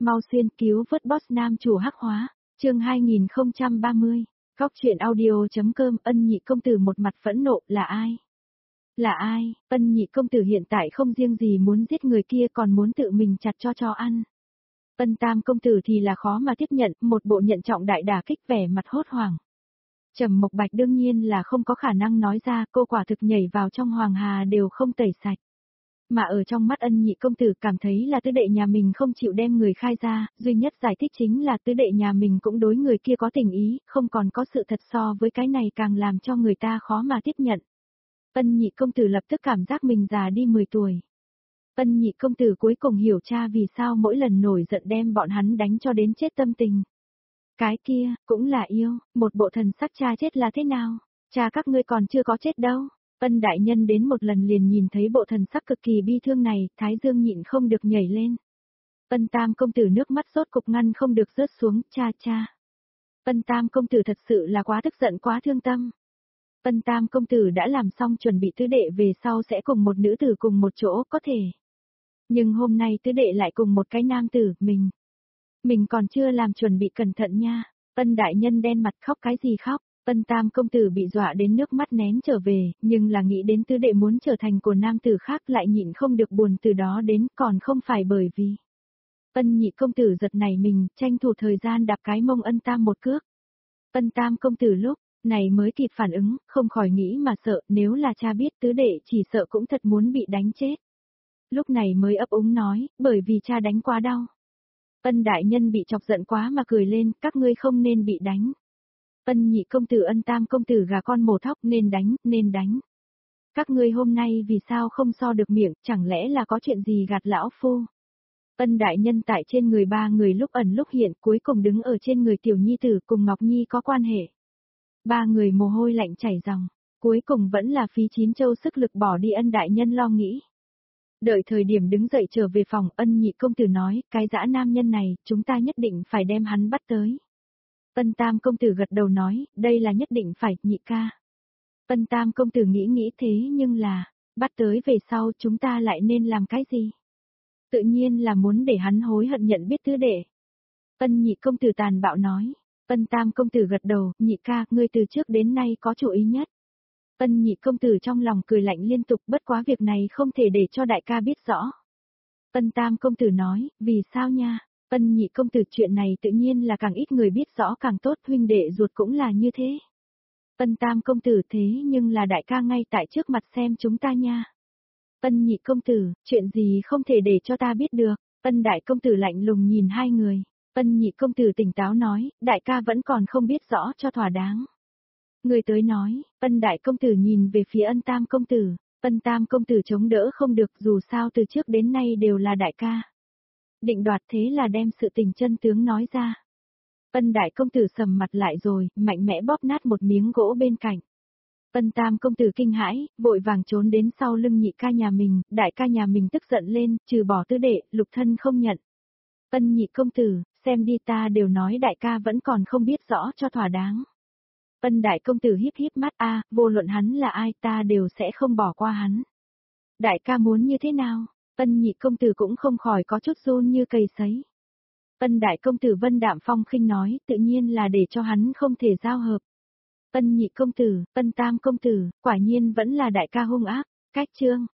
mau xuyên cứu vớt boss nam chủ hắc hóa, chương 2030, góc truyện audio.com. Ân Nhị công tử một mặt phẫn nộ, là ai? Là ai? Ân Nhị công tử hiện tại không riêng gì muốn giết người kia còn muốn tự mình chặt cho ăn. Ân Tam công tử thì là khó mà tiếp nhận, một bộ nhận trọng đại đả kích, vẻ mặt hốt hoảng. Trầm Mộc Bạch đương nhiên là không có khả năng nói ra, cô quả thực nhảy vào trong hoàng hà đều không tẩy sạch. Mà ở trong mắt Ân Nhị công tử cảm thấy là tứ đệ nhà mình không chịu đem người khai ra, duy nhất giải thích chính là tứ đệ nhà mình cũng đối người kia có tình ý, không còn có sự thật, so với cái này càng làm cho người ta khó mà tiếp nhận. Ân Nhị công tử lập tức cảm giác mình già đi 10 tuổi. Ân Nhị công tử cuối cùng hiểu cha vì sao mỗi lần nổi giận đem bọn hắn đánh cho đến chết tâm tình. Cái kia, cũng là yêu, một bộ thần sắc cha chết là thế nào? Cha các ngươi còn chưa có chết đâu. Ân đại nhân đến một lần liền nhìn thấy bộ thần sắc cực kỳ bi thương này, thái dương nhịn không được nhảy lên. Ân Tam công tử nước mắt sốt cục ngăn không được rớt xuống, cha. Ân Tam công tử thật sự là quá tức giận, quá thương tâm. Ân Tam công tử đã làm xong chuẩn bị tứ đệ về sau sẽ cùng một nữ tử cùng một chỗ có thể. Nhưng hôm nay tứ đệ lại cùng một cái nam tử, mình còn chưa làm chuẩn bị cẩn thận nha. Ân đại nhân đen mặt, khóc cái gì khóc? Ân Tam công tử bị dọa đến nước mắt nén trở về, nhưng là nghĩ đến tứ đệ muốn trở thành của nam tử khác lại nhịn không được buồn từ đó đến, còn không phải bởi vì. Ân Nhị công tử giật nảy mình, tranh thủ thời gian đạp cái mông Ân Tam một cước. Ân Tam công tử lúc này mới kịp phản ứng, không khỏi nghĩ mà sợ, nếu là cha biết tứ đệ chỉ sợ cũng thật muốn bị đánh chết. Lúc này mới ấp úng nói, bởi vì cha đánh quá đau. Ân đại nhân bị chọc giận quá mà cười lên, các ngươi không nên bị đánh. Ân Nhị công tử, Ân Tam công tử gà con mổ thóc, nên đánh. Các ngươi hôm nay vì sao không so được miệng, chẳng lẽ là có chuyện gì gạt lão phu? Ân đại nhân tại trên người ba người lúc ẩn lúc hiện, cuối cùng đứng ở trên người tiểu nhi tử cùng Ngọc Nhi có quan hệ. Ba người mồ hôi lạnh chảy ròng, cuối cùng vẫn là phí chín châu sức lực bỏ đi. Ân đại nhân lo nghĩ. Đợi thời điểm đứng dậy trở về phòng, Ân Nhị công tử nói, cái dã nam nhân này, chúng ta nhất định phải đem hắn bắt tới. Ân Tam công tử gật đầu nói, đây là nhất định phải, nhị ca. Ân Tam công tử nghĩ thế nhưng là, bắt tới về sau chúng ta lại nên làm cái gì? Tự nhiên là muốn để hắn hối hận nhận biết tứ đệ. Ân Nhị công tử tàn bạo nói. Ân Tam công tử gật đầu, nhị ca, ngươi từ trước đến nay có chủ ý nhất. Ân Nhị công tử trong lòng cười lạnh liên tục, bất quá việc này không thể để cho đại ca biết rõ. Ân Tam công tử nói, vì sao nha? Ân Nhị công tử, chuyện này tự nhiên là càng ít người biết rõ càng tốt, huynh đệ ruột cũng là như thế. Ân Tam công tử, thế nhưng là đại ca ngay tại trước mặt xem chúng ta nha. Ân Nhị công tử, chuyện gì không thể để cho ta biết được? Ân đại công tử lạnh lùng nhìn hai người. Ân Nhị công tử tỉnh táo nói, đại ca vẫn còn không biết rõ cho thỏa đáng. Người tới nói, Ân đại công tử nhìn về phía Ân Tam công tử. Ân Tam công tử chống đỡ không được, dù sao từ trước đến nay đều là đại ca. Định đoạt, thế là đem sự tình chân tướng nói ra. Ân đại công tử sầm mặt lại rồi, mạnh mẽ bóp nát một miếng gỗ bên cạnh. Ân Tam công tử kinh hãi, vội vàng trốn đến sau lưng nhị ca nhà mình, đại ca nhà mình tức giận lên, trừ bỏ tứ đệ, lục thân không nhận. Ân Nhị công tử, xem đi, ta đều nói đại ca vẫn còn không biết rõ cho thỏa đáng. Ân đại công tử híp mắt, vô luận hắn là ai ta đều sẽ không bỏ qua hắn. Đại ca muốn như thế nào? Ân Nhị công tử cũng không khỏi có chút run như cầy sấy. Ân đại công tử vân đạm phong khinh nói, tự nhiên là để cho hắn không thể giao hợp. Ân Nhị công tử, Ân Tam công tử, quả nhiên vẫn là đại ca hung ác. Cách chương